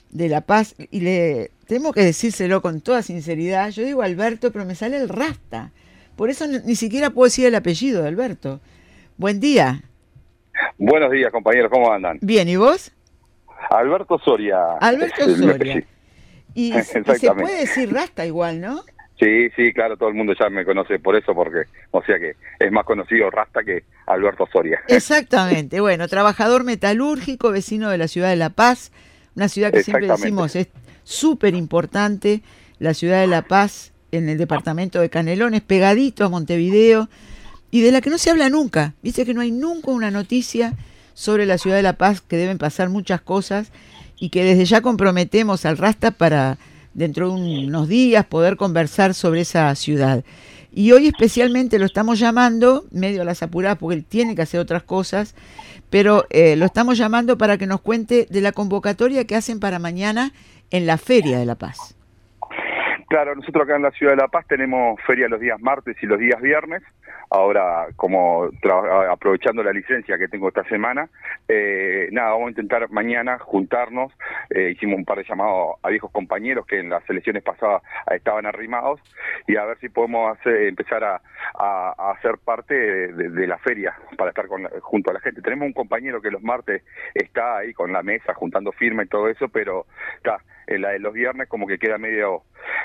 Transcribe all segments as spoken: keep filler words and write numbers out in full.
de La Paz, y le tengo que decírselo con toda sinceridad, yo digo Alberto, pero me sale el Rasta. Por eso ni, ni siquiera puedo decir el apellido de Alberto. Buen día. Buenos días, compañeros, ¿cómo andan? Bien, ¿y vos? Alberto Soria Alberto es mi Soria. apellido. Y, y se Exactamente. puede decir Rasta igual, ¿no? Sí, sí, claro, todo el mundo ya me conoce por eso, porque, o sea que es más conocido Rasta que Alberto Soria. Exactamente. Bueno, trabajador metalúrgico, vecino de la ciudad de La Paz, una ciudad que siempre Exactamente. decimos es súper importante, la ciudad de La Paz en el departamento de Canelones, pegadito a Montevideo, y de la que no se habla nunca. Dice que no hay nunca una noticia sobre la ciudad de La Paz, que deben pasar muchas cosas y que desde ya comprometemos al Rasta para dentro de unos días poder conversar sobre esa ciudad. Y hoy especialmente lo estamos llamando, medio a las apuradas porque él tiene que hacer otras cosas, pero eh, lo estamos llamando para que nos cuente de la convocatoria que hacen para mañana en la Feria de La Paz. Claro, nosotros acá en la ciudad de La Paz tenemos feria los días martes y los días viernes. Ahora, como aprovechando la licencia que tengo esta semana, eh, nada, vamos a intentar mañana juntarnos. Eh, hicimos un par de llamados a viejos compañeros que en las elecciones pasadas estaban arrimados y a ver si podemos hacer, empezar a, a, a hacer parte de, de, de la feria para estar con, junto a la gente. Tenemos un compañero que los martes está ahí con la mesa juntando firma y todo eso, pero está en la de los viernes como que queda medio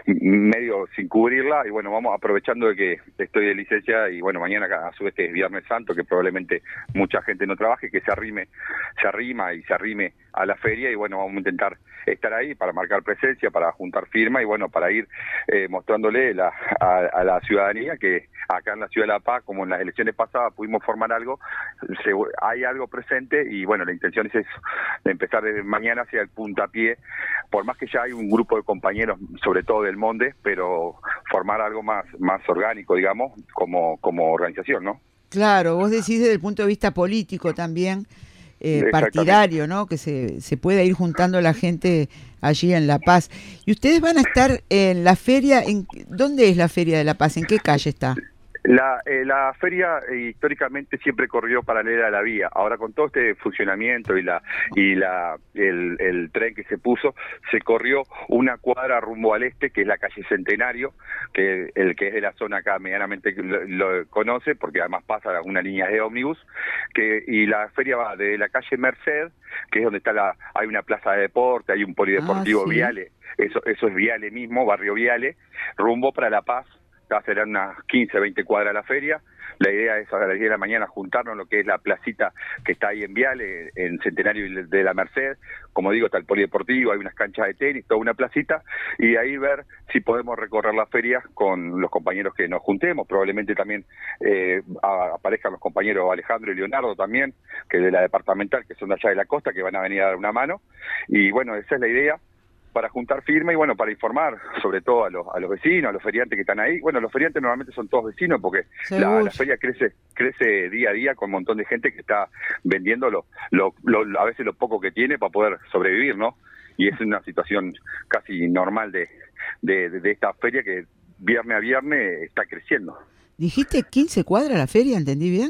medio sin cubrirla y bueno, vamos aprovechando de que estoy de licencia y bueno, mañana a su vez que es Viernes Santo, que probablemente mucha gente no trabaje, que se arrime, se arrima y se arrime a la feria y bueno, vamos a intentar estar ahí para marcar presencia, para juntar firma y bueno, para ir eh, mostrándole la, a, a la ciudadanía que acá en la ciudad de La Paz, como en las elecciones pasadas pudimos formar algo, se, hay algo presente y bueno, la intención es eso, de empezar desde mañana hacia el puntapié, por más que ya hay un grupo de compañeros, sobre todo del Monde, pero formar algo más, más orgánico, digamos, como, como organización, ¿no? Claro, vos decís desde el punto de vista político también, eh, partidario, ¿no? Que se, se pueda ir juntando la gente allí en La Paz. Y ustedes van a estar en la feria, en ¿dónde es la Feria de La Paz? ¿En qué calle está? La, eh, la feria eh, históricamente siempre corrió paralela a la vía. Ahora con todo este funcionamiento y la y la el, el tren que se puso, se corrió una cuadra rumbo al este, que es la calle Centenario, que el que es de la zona acá medianamente lo, lo conoce, porque además pasa una línea de ómnibus, que y la feria va de la calle Merced, que es donde está la hay una plaza de deporte, hay un polideportivo Ah, sí. Viale, eso eso es Viale mismo, barrio Viale, rumbo para La Paz. Serán unas quince, veinte cuadras la feria. La idea es a las diez de la mañana juntarnos en lo que es la placita que está ahí en Viale, en Centenario de la Merced. Como digo, está el polideportivo, hay unas canchas de tenis, toda una placita, y ahí ver si podemos recorrer la feria con los compañeros que nos juntemos. Probablemente también eh, aparezcan los compañeros Alejandro y Leonardo también, que de la departamental, que son de allá de la costa, que van a venir a dar una mano. Y bueno, esa es la idea, para juntar firma y bueno, para informar sobre todo a los, a los vecinos, a los feriantes que están ahí. Bueno, los feriantes normalmente son todos vecinos porque la, la feria crece crece día a día con un montón de gente que está vendiendo lo, lo, lo, a veces lo poco que tiene para poder sobrevivir, ¿no? Y es una situación casi normal de, de, de, de esta feria que viernes a viernes está creciendo. ¿Dijiste quince cuadras la feria? ¿Entendí bien?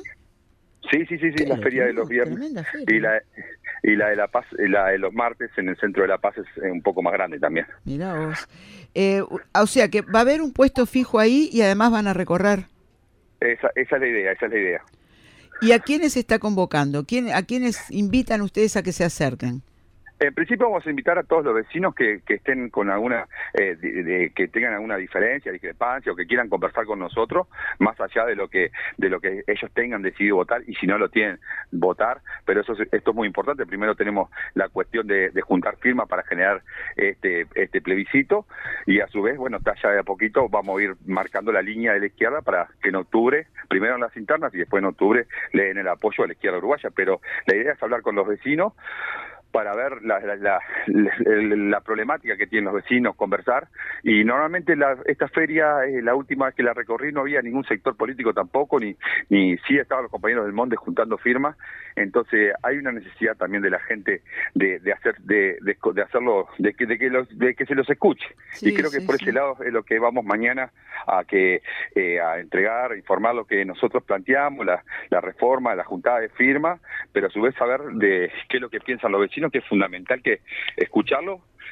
Sí, sí, sí, sí, la feria de los viernes y la y la de La Paz, la de los martes en el centro de La Paz es un poco más grande también. Mirá vos. Eh, o sea que va a haber un puesto fijo ahí y además van a recorrer. Esa, esa es la idea, esa es la idea. ¿Y a quiénes se está convocando? ¿Quién, ¿A quiénes invitan ustedes a que se acerquen? En principio vamos a invitar a todos los vecinos que, que estén con alguna, eh, de, de, que tengan alguna diferencia, discrepancia o que quieran conversar con nosotros, más allá de lo que de lo que ellos tengan decidido votar y si no lo tienen, votar. Pero eso es, esto es muy importante. Primero tenemos la cuestión de, de juntar firmas para generar este este plebiscito y a su vez, bueno, ya de a poquito vamos a ir marcando la línea de la izquierda para que en octubre, primero en las internas y después en octubre le den el apoyo a la izquierda uruguaya. Pero la idea es hablar con los vecinos para ver la, la, la, la, la problemática que tienen los vecinos, conversar, y normalmente la, esta feria, eh, la última vez que la recorrí no había ningún sector político tampoco, ni ni sí estaban los compañeros del Monde juntando firmas, entonces hay una necesidad también de la gente de, de hacer de, de, de hacerlo, de que de que, los, de que se los escuche, sí, y creo que sí, por sí. ese lado es lo que vamos mañana a que eh, a entregar, a informar lo que nosotros planteamos, la, la reforma, la juntada de firmas, pero a su vez saber de qué es lo que piensan los vecinos, que es fundamental que escucharlo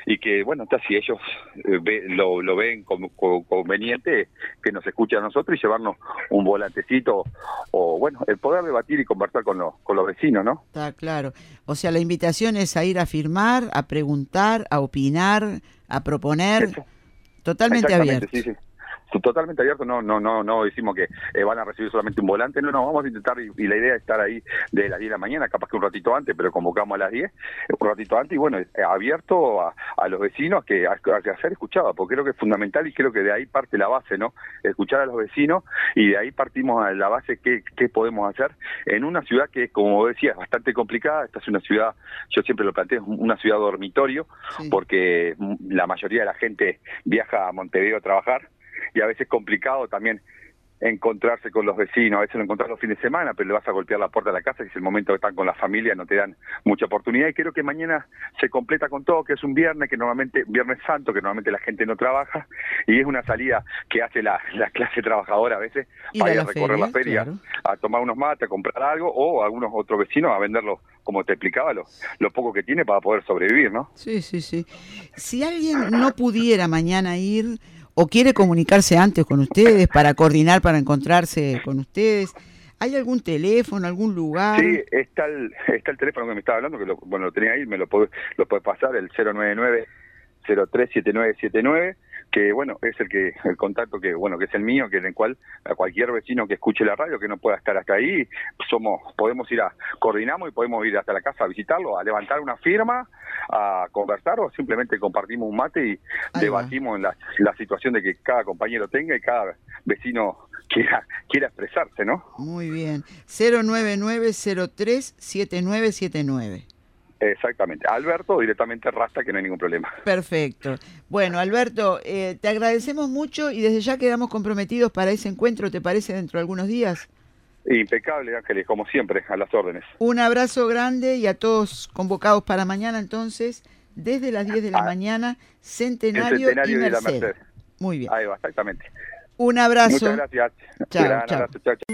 y que, bueno, está, si ellos eh, ve, lo, lo ven como, como conveniente, que nos escuchen a nosotros y llevarnos un volantecito, o bueno, el poder debatir y conversar con los, con los vecinos, ¿no? Está claro. O sea, la invitación es a ir a firmar, a preguntar, a opinar, a proponer, Eso. totalmente Exactamente, abierto. sí, sí. Totalmente abierto, no no no no decimos que eh, van a recibir solamente un volante, no, no, vamos a intentar, y, y la idea es estar ahí de las diez de la mañana, capaz que un ratito antes, pero convocamos a las diez, un ratito antes, y bueno, eh, abierto a, a los vecinos que a, a, a ser escuchados, porque creo que es fundamental y creo que de ahí parte la base, ¿no? Escuchar a los vecinos, y de ahí partimos a la base qué, qué podemos hacer en una ciudad que, como decía, es bastante complicada. Esta es una ciudad, yo siempre lo planteo, es una ciudad dormitorio, sí, porque la mayoría de la gente viaja a Montevideo a trabajar, y a veces es complicado también encontrarse con los vecinos, a veces lo encontrás los fines de semana, pero le vas a golpear la puerta de la casa y es el momento que están con la familia, no te dan mucha oportunidad, y creo que mañana se completa con todo, que es un viernes, que normalmente, Viernes Santo, que normalmente la gente no trabaja, y es una salida que hace la, la clase trabajadora a veces, para ir a recorrer feria, la feria, claro, a tomar unos mates, a comprar algo, o algunos otros vecinos a venderlo, como te explicaba, lo, lo poco que tiene para poder sobrevivir, ¿no? Sí, sí, sí. Si alguien no pudiera mañana ir, o quiere comunicarse antes con ustedes para coordinar, para encontrarse con ustedes, ¿hay algún teléfono, algún lugar? Sí, está el, está el teléfono que me estaba hablando, que lo, bueno, lo tenía ahí, me lo puede, lo puede pasar, el cero nueve nueve, cero tres siete nueve siete nueve, que bueno, es el que el contacto que bueno que es el mío, que en el cual a cualquier vecino que escuche la radio, que no pueda estar hasta ahí, somos podemos ir a, coordinamos y podemos ir hasta la casa a visitarlo, a levantar una firma, a conversar, o simplemente compartimos un mate y ahí debatimos en la, la situación de que cada compañero tenga y cada vecino quiera, quiera expresarse, ¿no? Muy bien. cero nueve nueve, cero tres siete nueve siete nueve. Exactamente. Alberto, directamente Rasta, que no hay ningún problema. Perfecto. Bueno, Alberto, eh, te agradecemos mucho y desde ya quedamos comprometidos para ese encuentro, ¿te parece, dentro de algunos días? Impecable, Ángeles, como siempre, a las órdenes. Un abrazo grande y a todos convocados para mañana, entonces, desde las diez de la ah, mañana, Centenario, Centenario y Merced. De la Merced. Muy bien. Ahí va, exactamente. Un abrazo. Muchas gracias. Chao, Gran chao. abrazo, chao, chao.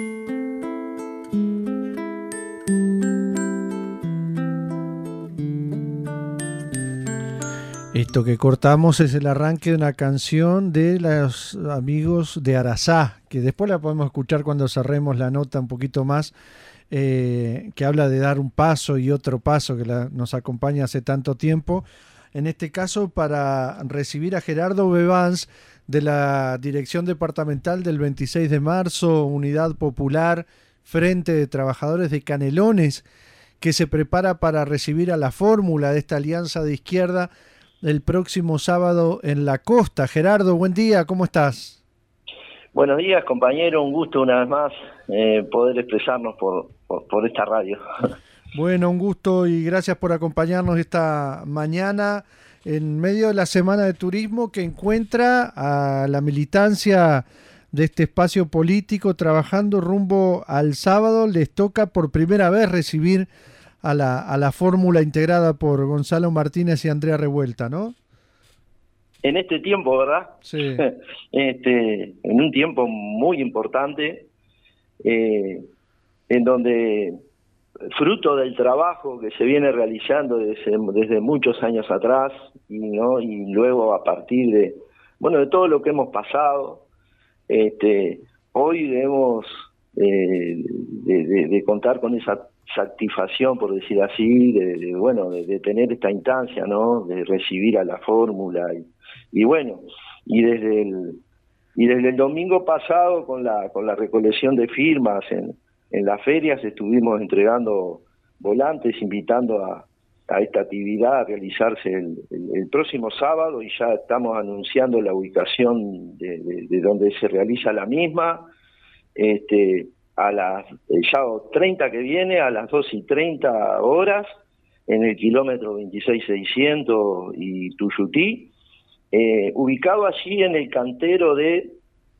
Esto que cortamos es el arranque de una canción de los amigos de Arazá, que después la podemos escuchar cuando cerremos la nota un poquito más, eh, que habla de dar un paso y otro paso, que la, nos acompaña hace tanto tiempo. En este caso, para recibir a Gerardo Bevans, de la Dirección Departamental del veintiséis de marzo, Unidad Popular, Frente de Trabajadores de Canelones, que se prepara para recibir a la fórmula de esta alianza de izquierda el próximo sábado en la costa. Gerardo, buen día, ¿cómo estás? Buenos días, compañero, un gusto una vez más eh, poder expresarnos por, por, por esta radio. Bueno, un gusto y gracias por acompañarnos esta mañana en medio de la Semana de Turismo, que encuentra a la militancia de este espacio político trabajando rumbo al sábado. Les toca por primera vez recibir a la, a la fórmula integrada por Gonzalo Martínez y Andrea Revuelta, ¿no? En este tiempo, ¿verdad? Sí. este, en un tiempo muy importante, eh, en donde, fruto del trabajo que se viene realizando desde, desde muchos años atrás, y, ¿no? y luego a partir de, bueno, de todo lo que hemos pasado, este, hoy debemos eh, de, de, de contar con esa satisfacción, por decir así, de, de bueno, de, de tener esta instancia, ¿no? De recibir a la fórmula y, y bueno, y desde el y desde el domingo pasado con la con la recolección de firmas en en las ferias estuvimos entregando volantes, invitando a, a esta actividad a realizarse el, el, el próximo sábado, y ya estamos anunciando la ubicación de, de, de donde se realiza la misma. Este a las el sábado treinta que viene, a las dos y treinta horas, en el kilómetro veintiséis seiscientos y Tuyutí, eh, ubicado allí en el cantero de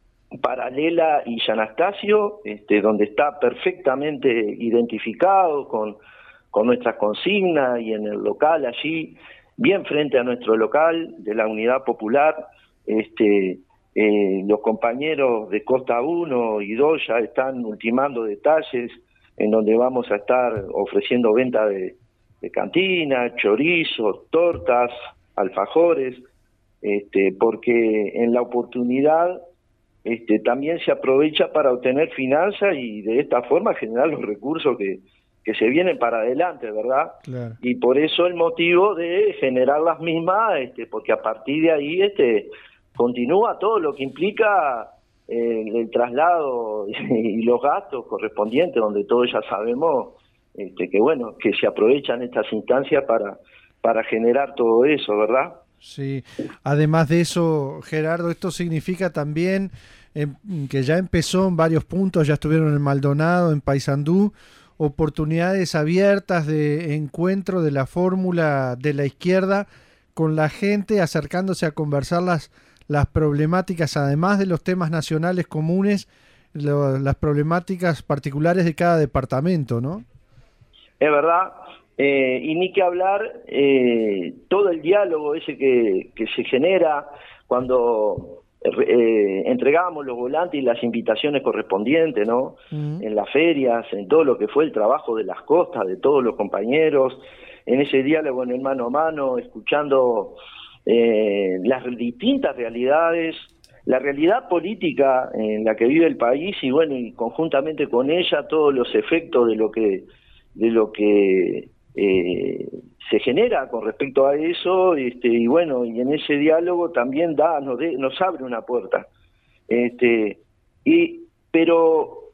Paralela y Yanastasio, este, donde está perfectamente identificado con, con nuestras consignas, y en el local allí, bien frente a nuestro local de la Unidad Popular, este Eh, los compañeros de Costa uno y dos ya están ultimando detalles en donde vamos a estar ofreciendo venta de, de cantina, chorizos, tortas, alfajores, este, porque en la oportunidad este, también se aprovecha para obtener finanzas y de esta forma generar los recursos que, que se vienen para adelante, ¿verdad? Claro. Y por eso el motivo de generar las mismas, este, porque a partir de ahí este, continúa todo lo que implica eh, el traslado y los gastos correspondientes, donde todos ya sabemos este, que bueno, que se aprovechan estas instancias para, para generar todo eso, ¿verdad? Sí, además de eso, Gerardo, esto significa también eh, que ya empezó en varios puntos, ya estuvieron en Maldonado, en Paysandú, oportunidades abiertas de encuentro de la fórmula de la izquierda con la gente, acercándose a conversar las, las problemáticas, además de los temas nacionales comunes, lo, las problemáticas particulares de cada departamento, ¿no? Es verdad. Eh, y ni que hablar, eh, todo el diálogo ese que, que se genera cuando eh, entregamos los volantes y las invitaciones correspondientes, ¿no? Uh-huh. En las ferias, en todo lo que fue el trabajo de las costas, de todos los compañeros, en ese diálogo en el mano a mano, escuchando eh, las distintas realidades, la realidad política en la que vive el país y bueno, y conjuntamente con ella todos los efectos de lo que de lo que Eh, se genera con respecto a eso, este, y bueno, y en ese diálogo también da, nos, de, nos abre una puerta. Este, y, pero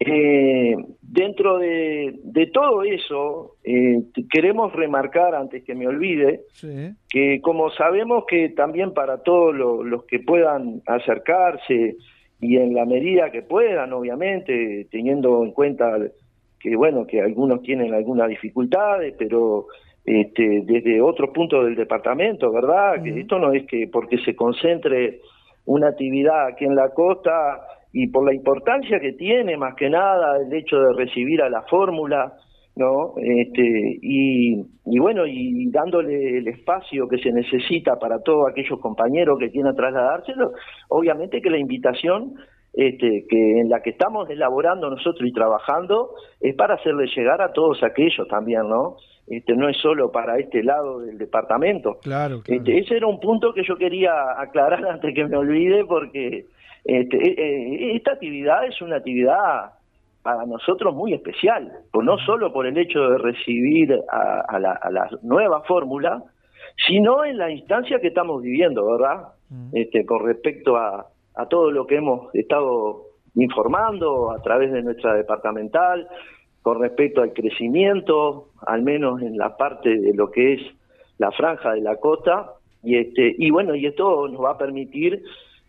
eh, dentro de, de todo eso, eh, queremos remarcar, antes que me olvide, sí. que como sabemos que también para todos lo, los que puedan acercarse, y en la medida que puedan, obviamente, teniendo en cuenta que bueno, que algunos tienen algunas dificultades, pero este, desde otros puntos del departamento, ¿verdad? Uh-huh. Que esto no es que porque se concentre una actividad aquí en la costa y por la importancia que tiene, más que nada, el hecho de recibir a la fórmula, ¿no? Este, y, y bueno, y dándole el espacio que se necesita para todos aquellos compañeros que quieran trasladárselo, obviamente que la invitación Este, que en la que estamos elaborando nosotros y trabajando es para hacerle llegar a todos aquellos también, ¿no? Este, no es solo para este lado del departamento. Claro, claro. Este, ese era un punto que yo quería aclarar antes que me olvide, porque este, eh, esta actividad es una actividad para nosotros muy especial, pues no solo por el hecho de recibir a, a, la, a la nueva fórmula, sino en la instancia que estamos viviendo, ¿verdad? Uh-huh. Este, con respecto a a todo lo que hemos estado informando a través de nuestra departamental, con respecto al crecimiento, al menos en la parte de lo que es la franja de la costa, y este y bueno, y esto nos va a permitir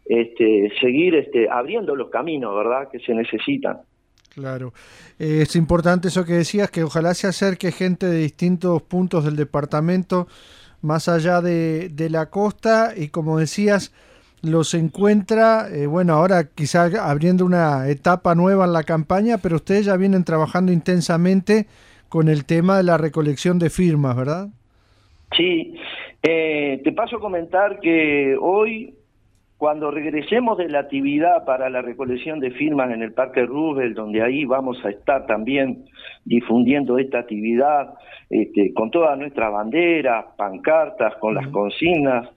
este seguir este abriendo los caminos, ¿verdad?, que se necesitan. Claro. Eh, es importante eso que decías, que ojalá se acerque gente de distintos puntos del departamento, más allá de, de la costa, y como decías, los encuentra, eh, bueno, ahora quizá abriendo una etapa nueva en la campaña, pero ustedes ya vienen trabajando intensamente con el tema de la recolección de firmas, ¿verdad? Sí, eh, te paso a comentar que hoy, cuando regresemos de la actividad para la recolección de firmas en el Parque Roosevelt, donde ahí vamos a estar también difundiendo esta actividad, este, con todas nuestras banderas, pancartas, con uh-huh. las consignas,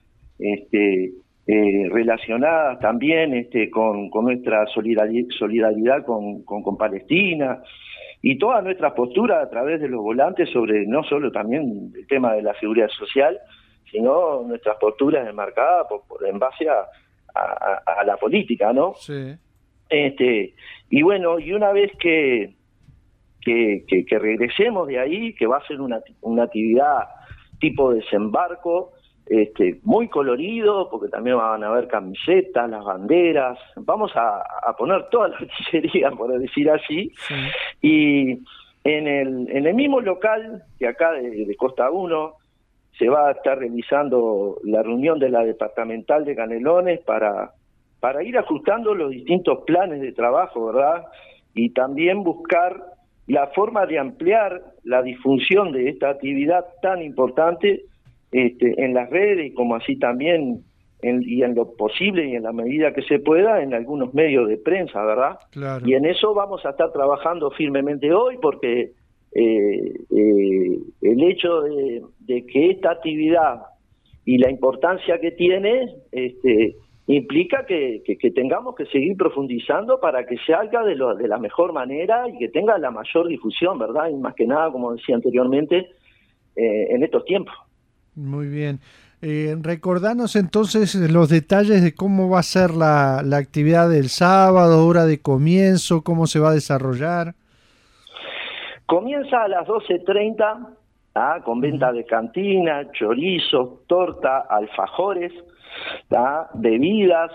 este Eh, relacionadas también este, con, con nuestra solidaridad, solidaridad con, con, con Palestina y todas nuestras posturas a través de los volantes sobre no solo también el tema de la seguridad social, sino nuestras posturas enmarcadas por, por, en base a, a, a la política, ¿no? Sí. Este, y bueno, y una vez que, que, que, que regresemos de ahí, que va a ser una, una actividad tipo desembarco, Este, muy colorido, porque también van a haber camisetas, las banderas, vamos a, a poner toda la artillería, por decir así, sí. Y en el, en el mismo local que acá de, de Costa uno se va a estar realizando la reunión de la departamental de Canelones para, para ir ajustando los distintos planes de trabajo, ¿verdad? Y también buscar la forma de ampliar la difusión de esta actividad tan importante Este, en las redes, y como así también en, y en lo posible y en la medida que se pueda en algunos medios de prensa, ¿verdad? Claro. Y en eso vamos a estar trabajando firmemente hoy, porque eh, eh, el hecho de, de que esta actividad y la importancia que tiene, este, implica que, que, que tengamos que seguir profundizando para que se haga de, lo, de la mejor manera y que tenga la mayor difusión, ¿verdad? Y más que nada, como decía anteriormente, eh, en estos tiempos. Muy bien. Eh, recordanos entonces los detalles de cómo va a ser la, la actividad del sábado, hora de comienzo, cómo se va a desarrollar. Comienza a las doce treinta, ¿ah? Con venta de cantina, chorizos, torta, alfajores, ¿ah? Bebidas.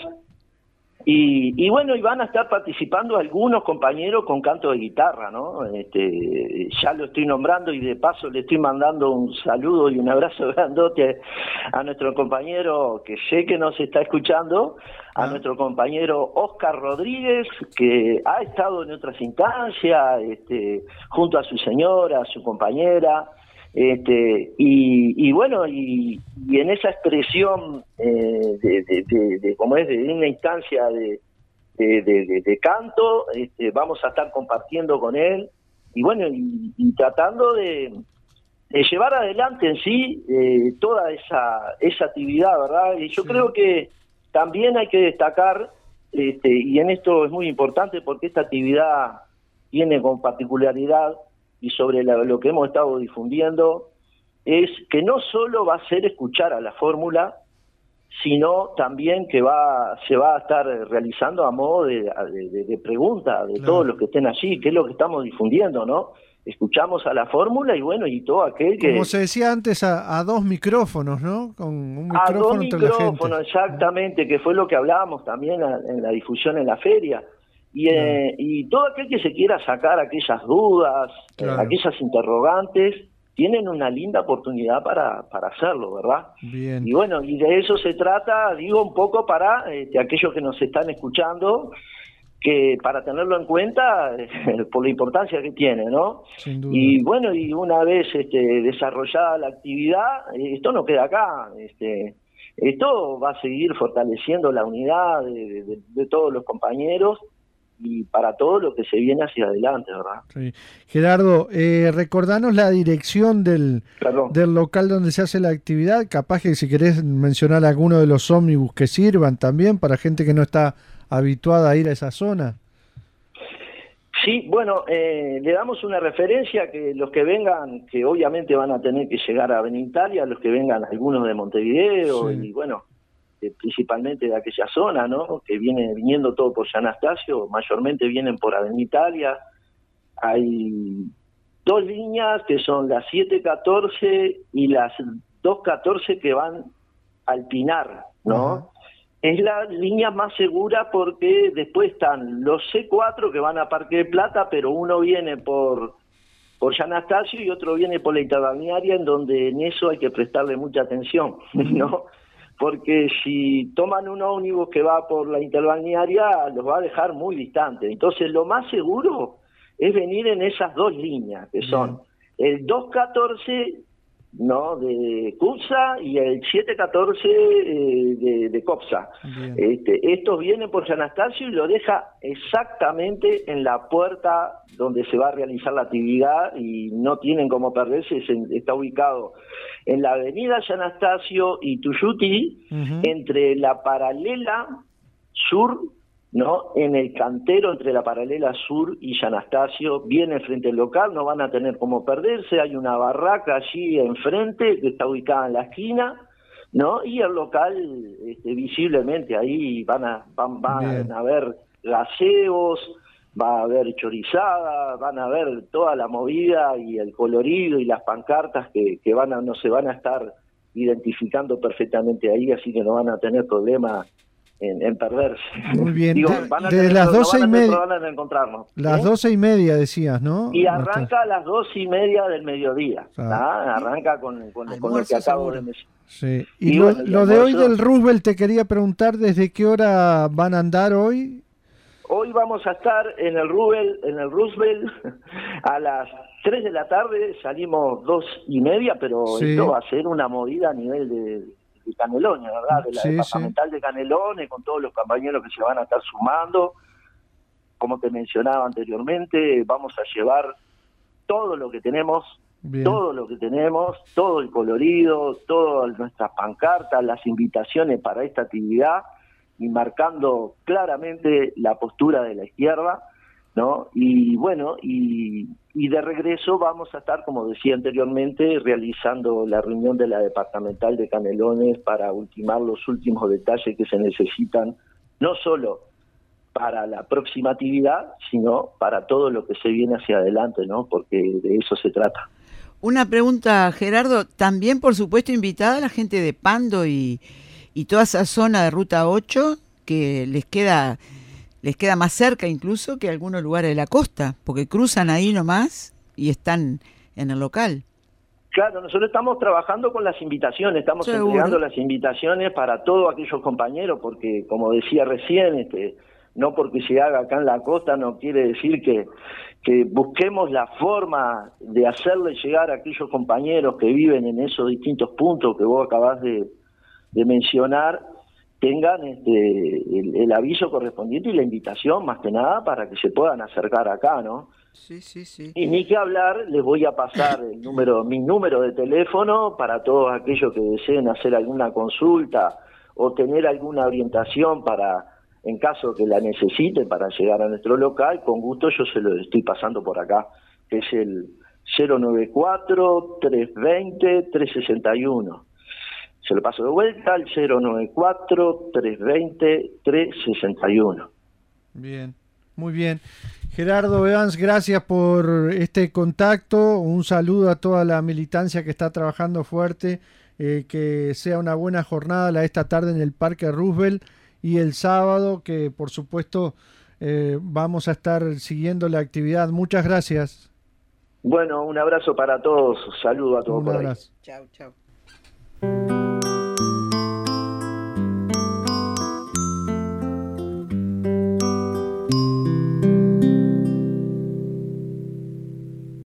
Y, y bueno, y van a estar participando algunos compañeros con canto de guitarra, ¿no? Este, ya lo estoy nombrando y de paso le estoy mandando un saludo y un abrazo grandote a nuestro compañero que sé que nos está escuchando, a ah. nuestro compañero Oscar Rodríguez, que ha estado en otras instancias, este, junto a su señora, a su compañera, Este, y, y bueno, y, y en esa expresión eh, de, de, de, de, como es, de una instancia de, de, de, de canto, este, vamos a estar compartiendo con él, y bueno, y, y tratando de, de llevar adelante en sí eh, toda esa, esa actividad, ¿verdad? Y yo sí. creo que también hay que destacar, este, y en esto es muy importante porque esta actividad tiene con particularidad, y sobre la, lo que hemos estado difundiendo, es que no solo va a ser escuchar a la fórmula, sino también que va se va a estar realizando a modo de, de, de pregunta de claro. todos los que estén allí, que es lo que estamos difundiendo, ¿no? Escuchamos a la fórmula y bueno, y todo aquel que... Como se decía antes, a, a dos micrófonos, ¿no? Con un micrófono a dos entre micrófonos, la gente. Exactamente, que fue lo que hablábamos también en la difusión en la feria. Y, claro. eh, y todo aquel que se quiera sacar aquellas dudas, claro. eh, aquellas interrogantes, tienen una linda oportunidad para, para hacerlo, ¿verdad? Bien. Y bueno, y de eso se trata, digo, un poco para este, aquellos que nos están escuchando, que para tenerlo en cuenta eh, por la importancia que tiene, ¿no? Sin duda. Y bueno, y una vez este, desarrollada la actividad, esto no queda acá, este, esto va a seguir fortaleciendo la unidad de, de, de todos los compañeros, y para todo lo que se viene hacia adelante, ¿verdad? Sí. Gerardo, eh, recordanos la dirección del, del local donde se hace la actividad, capaz que si querés mencionar alguno de los ómnibus que sirvan también para gente que no está habituada a ir a esa zona. Sí, bueno, eh, le damos una referencia que los que vengan, que obviamente van a tener que llegar a Benitalia, los que vengan algunos de Montevideo, sí. y bueno, principalmente de aquella zona, ¿no? Que viene viniendo todo por San Anastasio, mayormente vienen por Avenida Italia. Hay dos líneas que son las siete catorce y las dos catorce que van al Pinar, ¿no? Uh-huh. Es la línea más segura porque después están los C cuatro que van a Parque de Plata, pero uno viene por por San Anastasio y otro viene por la interbalnearia, en donde en eso hay que prestarle mucha atención, ¿no? Porque si toman un ómnibus que va por la interbalnearia, los va a dejar muy distantes. Entonces, lo más seguro es venir en esas dos líneas, que son Bien. el dos catorce, ¿no?, de Cupsa y el siete catorce eh, de, de Copsa. Este, estos vienen por San Anastasio y lo deja exactamente en la puerta donde se va a realizar la actividad y no tienen cómo perderse. Está ubicado en la avenida San Anastasio y Tuyuti, uh-huh. entre la paralela sur, ¿no?, en el cantero entre la paralela sur y San Anastasio, viene frente al local, no van a tener cómo perderse. Hay una barraca allí enfrente que está ubicada en la esquina, ¿no? Y el local, este, visiblemente ahí van a van, van a ver gaseos, va a haber chorizada, van a ver toda la movida y el colorido y las pancartas que, que van a, no se van a estar identificando perfectamente ahí, así que no van a tener problema en, en perderse. Muy bien. Digo, van a de tener, las doce no y media. Van a encontrarnos. Las ¿eh? doce y media decías, ¿no? Y arranca a las dos y media del mediodía. Ah. Arranca con, con, con lo que acabo de decir. Sí. Y, y lo, bueno, lo de hoy del Roosevelt te quería preguntar, ¿desde qué hora van a andar hoy? Hoy vamos a estar en el Roosevelt, en el Roosevelt a las tres de la tarde, salimos dos y media, pero sí. esto va a ser una movida a nivel de, de Canelones, ¿verdad? De la sí, departamental sí. de Canelones, con todos los compañeros que se van a estar sumando. Como te mencionaba anteriormente, vamos a llevar todo lo que tenemos Bien. Todo lo que tenemos, todo el colorido, todas nuestras pancartas, las invitaciones para esta actividad, y marcando claramente la postura de la izquierda, ¿no? Y bueno, y, y de regreso vamos a estar, como decía anteriormente, realizando la reunión de la departamental de Canelones para ultimar los últimos detalles que se necesitan, no solo para la próxima actividad, sino para todo lo que se viene hacia adelante, ¿no? Porque de eso se trata. Una pregunta, Gerardo, también por supuesto invitada a la gente de Pando y, y toda esa zona de Ruta ocho, que les queda les queda más cerca incluso que algunos lugares de la costa, porque cruzan ahí nomás y están en el local. Claro, nosotros estamos trabajando con las invitaciones, estamos Seguro. entregando las invitaciones para todos aquellos compañeros, porque como decía recién, este, no porque se haga acá en la costa no quiere decir que, que busquemos la forma de hacerle llegar a aquellos compañeros que viven en esos distintos puntos que vos acabás de, de mencionar, tengan este, el, el aviso correspondiente y la invitación, más que nada, para que se puedan acercar acá, ¿no? Sí, sí, sí. Y ni que hablar, les voy a pasar el número, mi número de teléfono para todos aquellos que deseen hacer alguna consulta o tener alguna orientación para, en caso que la necesiten, para llegar a nuestro local. Con gusto yo se lo estoy pasando por acá, que es el cero nueve cuatro, tres dos cero, tres seis uno. Se lo paso de vuelta al cero nueve cuatro, tres dos cero, tres seis uno. Bien, muy bien. Gerardo Evans, gracias por este contacto. Un saludo a toda la militancia que está trabajando fuerte. Eh, que sea una buena jornada la esta tarde en el Parque Roosevelt y el sábado, que por supuesto eh, vamos a estar siguiendo la actividad. Muchas gracias. Bueno, un abrazo para todos. Saludo a todos Un por ahí. abrazo. Chau, chau.